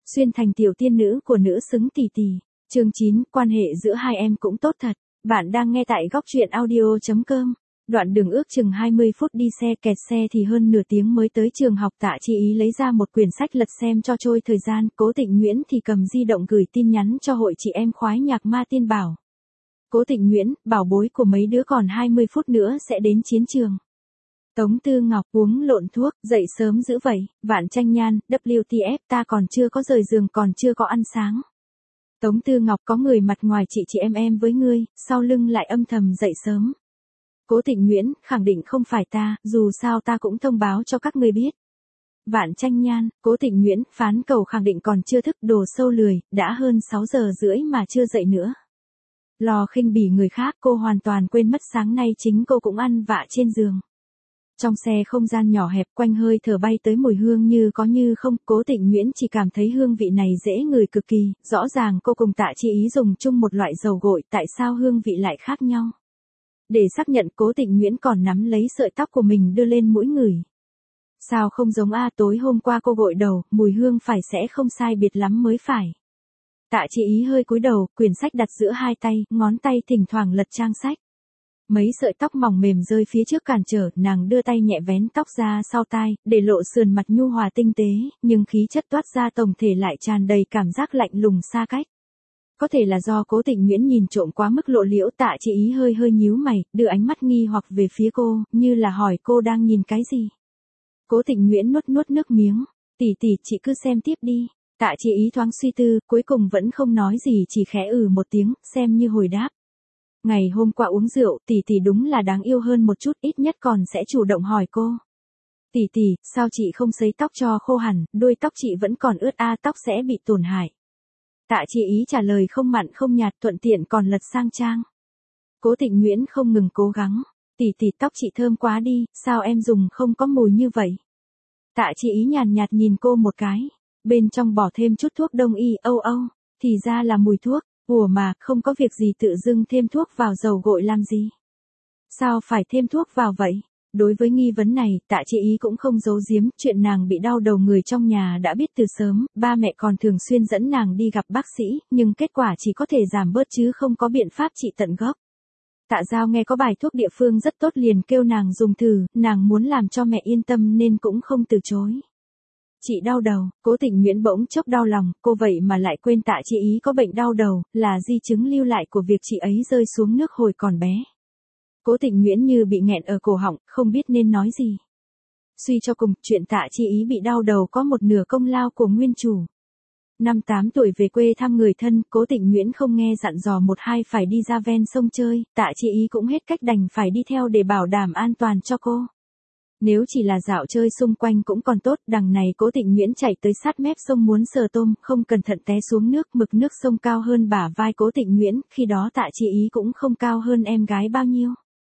Xuyên thành tiểu tiên nữ của nữ xứng tỷ tỷ. Chương 9, quan hệ giữa hai em cũng tốt thật. Bạn đang nghe tại góc truyện audio.com. Đoạn đường ước chừng 20 phút đi xe, kẹt xe thì hơn nửa tiếng mới tới trường học. Tạ Chi Ý lấy ra một quyển sách lật xem cho trôi thời gian. Cố Tịnh Nguyễn thì cầm di động gửi tin nhắn cho hội chị em khoái nhạc Ma Tiên Bảo. Cố Tịnh Nguyễn, bảo bối của mấy đứa còn 20 phút nữa sẽ đến chiến trường. Tống Tư Ngọc, uống lộn thuốc, dậy sớm dữ vậy. Vạn Tranh Nhan, WTF, ta còn chưa có rời giường, còn chưa có ăn sáng. Tống Tư Ngọc, có người mặt ngoài chị em với ngươi, sau lưng lại âm thầm dậy sớm. Cố Tịnh Nguyễn, khẳng định không phải ta, dù sao ta cũng thông báo cho các ngươi biết. Vạn Tranh Nhan, Cố Tịnh Nguyễn, phán cầu khẳng định còn chưa thức, đồ sâu lười, đã hơn 6 giờ rưỡi mà chưa dậy nữa. Lo khinh bỉ người khác, cô hoàn toàn quên mất sáng nay chính cô cũng ăn vạ trên giường. Trong xe không gian nhỏ hẹp, quanh hơi thở bay tới mùi hương như có như không. Cố Tịnh Nguyễn chỉ cảm thấy hương vị này dễ ngửi cực kỳ. Rõ ràng cô cùng Tạ Chi Ý dùng chung một loại dầu gội, tại sao hương vị lại khác nhau? Để xác nhận, Cố Tịnh Nguyễn còn nắm lấy sợi tóc của mình đưa lên mũi ngửi. Sao không giống tối hôm qua cô gội đầu, mùi hương phải sẽ không sai biệt lắm mới phải. Tạ Chi Ý hơi cúi đầu, quyển sách đặt giữa hai tay, ngón tay thỉnh thoảng lật trang sách. Mấy sợi tóc mỏng mềm rơi phía trước cản trở, nàng đưa tay nhẹ vén tóc ra sau tai, để lộ sườn mặt nhu hòa tinh tế, nhưng khí chất toát ra tổng thể lại tràn đầy cảm giác lạnh lùng xa cách. Có thể là do Cố Tịnh Nguyễn nhìn trộm quá mức lộ liễu. Tạ Chi Ý hơi nhíu mày, đưa ánh mắt nghi hoặc về phía cô, như là hỏi cô đang nhìn cái gì. Cố Tịnh Nguyễn nuốt nước miếng, tỷ, chị cứ xem tiếp đi. Tạ Chi Ý thoáng suy tư, cuối cùng vẫn không nói gì, chỉ khẽ một tiếng, xem như hồi đáp. Ngày hôm qua uống rượu, tỷ đúng là đáng yêu hơn một chút, ít nhất còn sẽ chủ động hỏi cô. Tỷ, sao chị không sấy tóc cho khô hẳn, đuôi tóc chị vẫn còn ướt tóc sẽ bị tổn hại. Tạ Chi Ý trả lời không mặn không nhạt, thuận tiện còn lật sang trang. Cố Tịnh Nguyễn không ngừng cố gắng. Tỷ, tóc chị thơm quá đi, sao em dùng không có mùi như vậy? Tạ Chi Ý nhàn nhạt nhìn cô một cái. Bên trong bỏ thêm chút thuốc đông y, thì ra là mùi thuốc. Ủa mà, không có việc gì tự dưng thêm thuốc vào dầu gội làm gì? Sao phải thêm thuốc vào vậy? Đối với nghi vấn này, Tạ Chi Ý cũng không giấu giếm, chuyện nàng bị đau đầu người trong nhà đã biết từ sớm, ba mẹ còn thường xuyên dẫn nàng đi gặp bác sĩ, nhưng kết quả chỉ có thể giảm bớt chứ không có biện pháp trị tận gốc. Tạ Giao nghe có bài thuốc địa phương rất tốt liền kêu nàng dùng thử, nàng muốn làm cho mẹ yên tâm nên cũng không từ chối. Chị đau đầu, Cố Tịnh Nguyễn bỗng chốc đau lòng, cô vậy mà lại quên Tạ Chi Ý có bệnh đau đầu, là di chứng lưu lại của việc chị ấy rơi xuống nước hồi còn bé. Cố Tịnh Nguyễn như bị nghẹn ở cổ họng, không biết nên nói gì. Suy cho cùng, chuyện Tạ Chi Ý bị đau đầu có một nửa công lao của nguyên chủ. Năm 8 tuổi về quê thăm người thân, Cố Tịnh Nguyễn không nghe dặn dò một hai phải đi ra ven sông chơi, Tạ Chi Ý cũng hết cách đành phải đi theo để bảo đảm an toàn cho cô. Nếu chỉ là dạo chơi xung quanh cũng còn tốt, đằng này Cố Tịnh Nguyễn chạy tới sát mép sông muốn sờ tôm, không cẩn thận té xuống nước, mực nước sông cao hơn bả vai Cố Tịnh Nguyễn, khi đó Tạ Chi Ý cũng không cao hơn em gái bao nhiêu.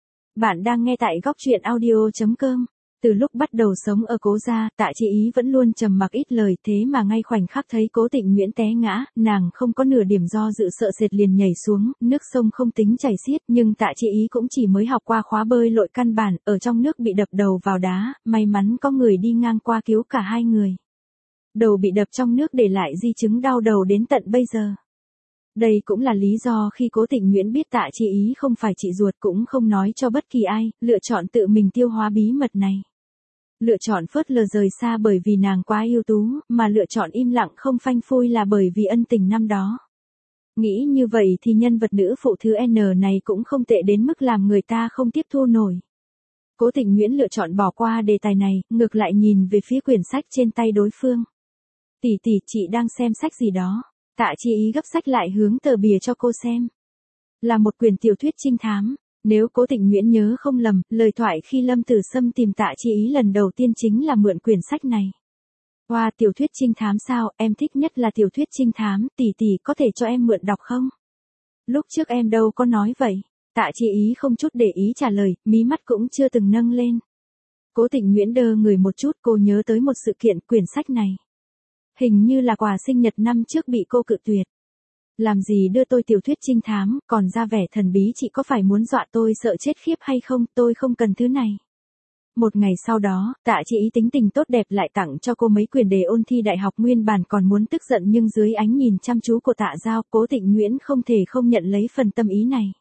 Bạn đang nghe tại góc truyện audio.com. Từ lúc bắt đầu sống ở Cố gia, Tạ Chi Ý vẫn luôn trầm mặc ít lời, thế mà ngay khoảnh khắc thấy Cố Tịnh Nguyễn té ngã, nàng không có nửa điểm do dự, sợ sệt liền nhảy xuống, nước sông không tính chảy xiết, nhưng Tạ Chi Ý cũng chỉ mới học qua khóa bơi lội căn bản, ở trong nước bị đập đầu vào đá, may mắn có người đi ngang qua cứu cả hai người. Đầu bị đập trong nước để lại di chứng đau đầu đến tận bây giờ. Đây cũng là lý do khi Cố Tịnh Nguyễn biết Tạ Chi Ý không phải chị ruột cũng không nói cho bất kỳ ai, lựa chọn tự mình tiêu hóa bí mật này. Lựa chọn phớt lờ rời xa bởi vì nàng quá ưu tú, mà lựa chọn im lặng không phanh phui là bởi vì ân tình năm đó. Nghĩ như vậy thì nhân vật nữ phụ thứ N này cũng không tệ đến mức làm người ta không tiếp thu nổi. Cố Tịnh Nguyễn lựa chọn bỏ qua đề tài này, ngược lại nhìn về phía quyển sách trên tay đối phương. Tỷ, chị đang xem sách gì đó? Tạ Chi Ý gấp sách lại hướng tờ bìa cho cô xem. Là một quyển tiểu thuyết trinh thám. Nếu Cố Tịnh Nguyễn nhớ không lầm, lời thoại khi Lâm Tử Sâm tìm Tạ Chi Ý lần đầu tiên chính là mượn quyển sách này. Wow, tiểu thuyết trinh thám sao, em thích nhất là tiểu thuyết trinh thám, tỷ có thể cho em mượn đọc không? Lúc trước em đâu có nói vậy. Tạ Chi Ý không chút để ý trả lời, mí mắt cũng chưa từng nâng lên. Cố Tịnh Nguyễn đơ người một chút, cô nhớ tới một sự kiện, quyển sách này. Hình như là quà sinh nhật năm trước bị cô cự tuyệt. Làm gì đưa tôi tiểu thuyết trinh thám, còn ra vẻ thần bí, chị có phải muốn dọa tôi sợ chết khiếp hay không, tôi không cần thứ này. Một ngày sau đó, Tạ Chi Ý tính tình tốt đẹp lại tặng cho cô mấy quyền đề ôn thi đại học, nguyên bản còn muốn tức giận nhưng dưới ánh nhìn chăm chú của Tạ Giao, Cố Tịnh Nguyễn không thể không nhận lấy phần tâm ý này.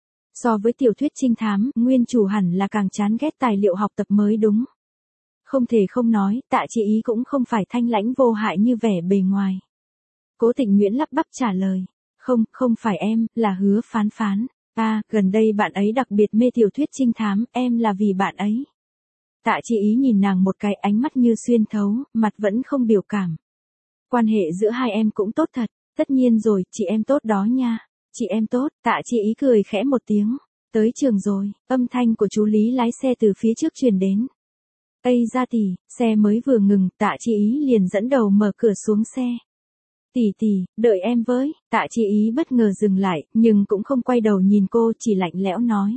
So với tiểu thuyết trinh thám, nguyên chủ hẳn là càng chán ghét tài liệu học tập mới đúng. Không thể không nói, Tạ Chi Ý cũng không phải thanh lãnh vô hại như vẻ bề ngoài. Cố Tịnh Nguyễn lắp bắp trả lời. Không phải em, là Hứa Phán Phán. Gần đây bạn ấy đặc biệt mê tiểu thuyết trinh thám, em là vì bạn ấy. Tạ Chi Ý nhìn nàng một cái, ánh mắt như xuyên thấu, mặt vẫn không biểu cảm. Quan hệ giữa hai em cũng tốt thật, tất nhiên rồi, chị em tốt đó nha. Chị em tốt, Tạ Chi Ý cười khẽ một tiếng. Tới trường rồi, âm thanh của chú Lý lái xe từ phía trước truyền đến. Ây ra tỷ, xe mới vừa ngừng, Tạ Chi Ý liền dẫn đầu mở cửa xuống xe. Tỷ, đợi em với. Tạ Chi Ý bất ngờ dừng lại, nhưng cũng không quay đầu nhìn cô, chỉ lạnh lẽo nói.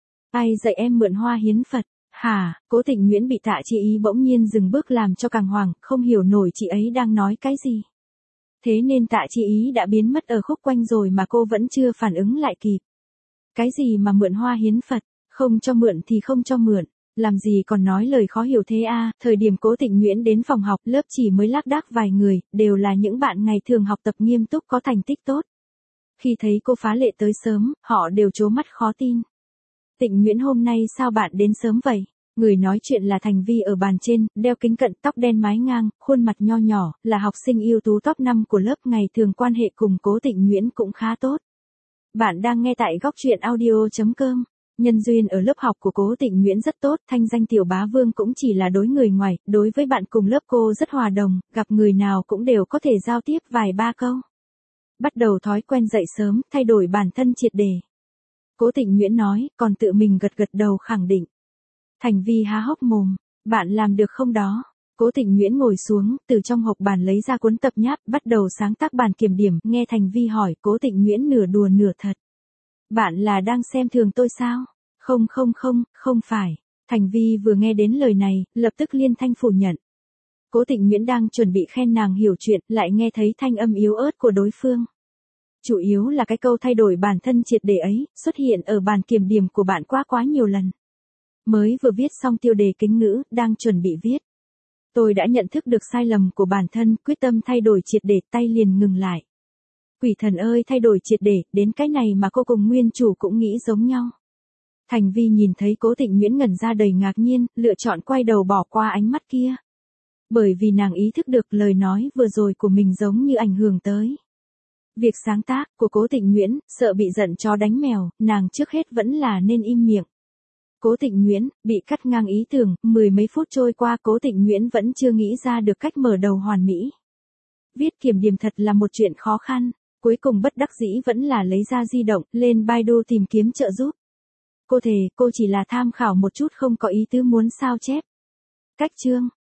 Ai dạy em mượn hoa hiến Phật? Hả? Cố Tịnh Nguyễn bị Tạ Chi Ý bỗng nhiên dừng bước làm cho càng hoảng, không hiểu nổi chị ấy đang nói cái gì. Thế nên Tạ Chi Ý đã biến mất ở khúc quanh rồi mà cô vẫn chưa phản ứng lại kịp. Cái gì mà mượn hoa hiến Phật? Không cho mượn thì không cho mượn. Làm gì còn nói lời khó hiểu thế à? Thời điểm Cố Tịnh Nguyễn đến phòng học, lớp chỉ mới lác đác vài người, đều là những bạn ngày thường học tập nghiêm túc có thành tích tốt. Khi thấy cô phá lệ tới sớm, họ đều trố mắt khó tin. Tịnh Nguyễn, hôm nay sao bạn đến sớm vậy? Người nói chuyện là Thành Vi ở bàn trên, đeo kính cận, tóc đen mái ngang, khuôn mặt nho nhỏ, là học sinh ưu tú top 5 của lớp, ngày thường quan hệ cùng Cố Tịnh Nguyễn cũng khá tốt. Bạn đang nghe tại góc truyện audio.com. Nhân duyên ở lớp học của Cố Tịnh Nguyễn rất tốt, thanh danh Tiểu Bá Vương cũng chỉ là đối người ngoài, đối với bạn cùng lớp cô rất hòa đồng, gặp người nào cũng đều có thể giao tiếp vài ba câu. Bắt đầu thói quen dậy sớm, thay đổi bản thân triệt để. Cố Tịnh Nguyễn nói, còn tự mình gật gật đầu khẳng định. Thành Vi há hốc mồm, bạn làm được không đó? Cố Tịnh Nguyễn ngồi xuống, từ trong hộp bàn lấy ra cuốn tập nháp, bắt đầu sáng tác bản kiểm điểm, nghe Thành Vi hỏi, Cố Tịnh Nguyễn nửa đùa nửa thật. Bạn là đang xem thường tôi sao? Không phải. Thành Vi vừa nghe đến lời này, lập tức liên thanh phủ nhận. Cố Tịnh Nguyễn đang chuẩn bị khen nàng hiểu chuyện, lại nghe thấy thanh âm yếu ớt của đối phương. Chủ yếu là cái câu thay đổi bản thân triệt để ấy, xuất hiện ở bản kiểm điểm của bạn quá nhiều lần. Mới vừa viết xong tiêu đề kính ngữ, đang chuẩn bị viết. Tôi đã nhận thức được sai lầm của bản thân, quyết tâm thay đổi triệt để, tay liền ngừng lại. Quỷ thần ơi, thay đổi triệt để, đến cái này mà cô cùng nguyên chủ cũng nghĩ giống nhau. Thành Vi nhìn thấy Cố Tịnh Nguyễn ngẩn ra đầy ngạc nhiên, lựa chọn quay đầu bỏ qua ánh mắt kia. Bởi vì nàng ý thức được lời nói vừa rồi của mình giống như ảnh hưởng tới việc sáng tác của Cố Tịnh Nguyễn, sợ bị giận chó đánh mèo, nàng trước hết vẫn là nên im miệng. Cố Tịnh Nguyễn, bị cắt ngang ý tưởng, 10 mấy phút trôi qua Cố Tịnh Nguyễn vẫn chưa nghĩ ra được cách mở đầu hoàn mỹ. Viết kiểm điểm thật là một chuyện khó khăn, cuối cùng bất đắc dĩ vẫn là lấy ra di động, lên Baidu tìm kiếm trợ giúp. Cô thề, cô chỉ là tham khảo một chút, không có ý tứ muốn sao chép. Cách chương.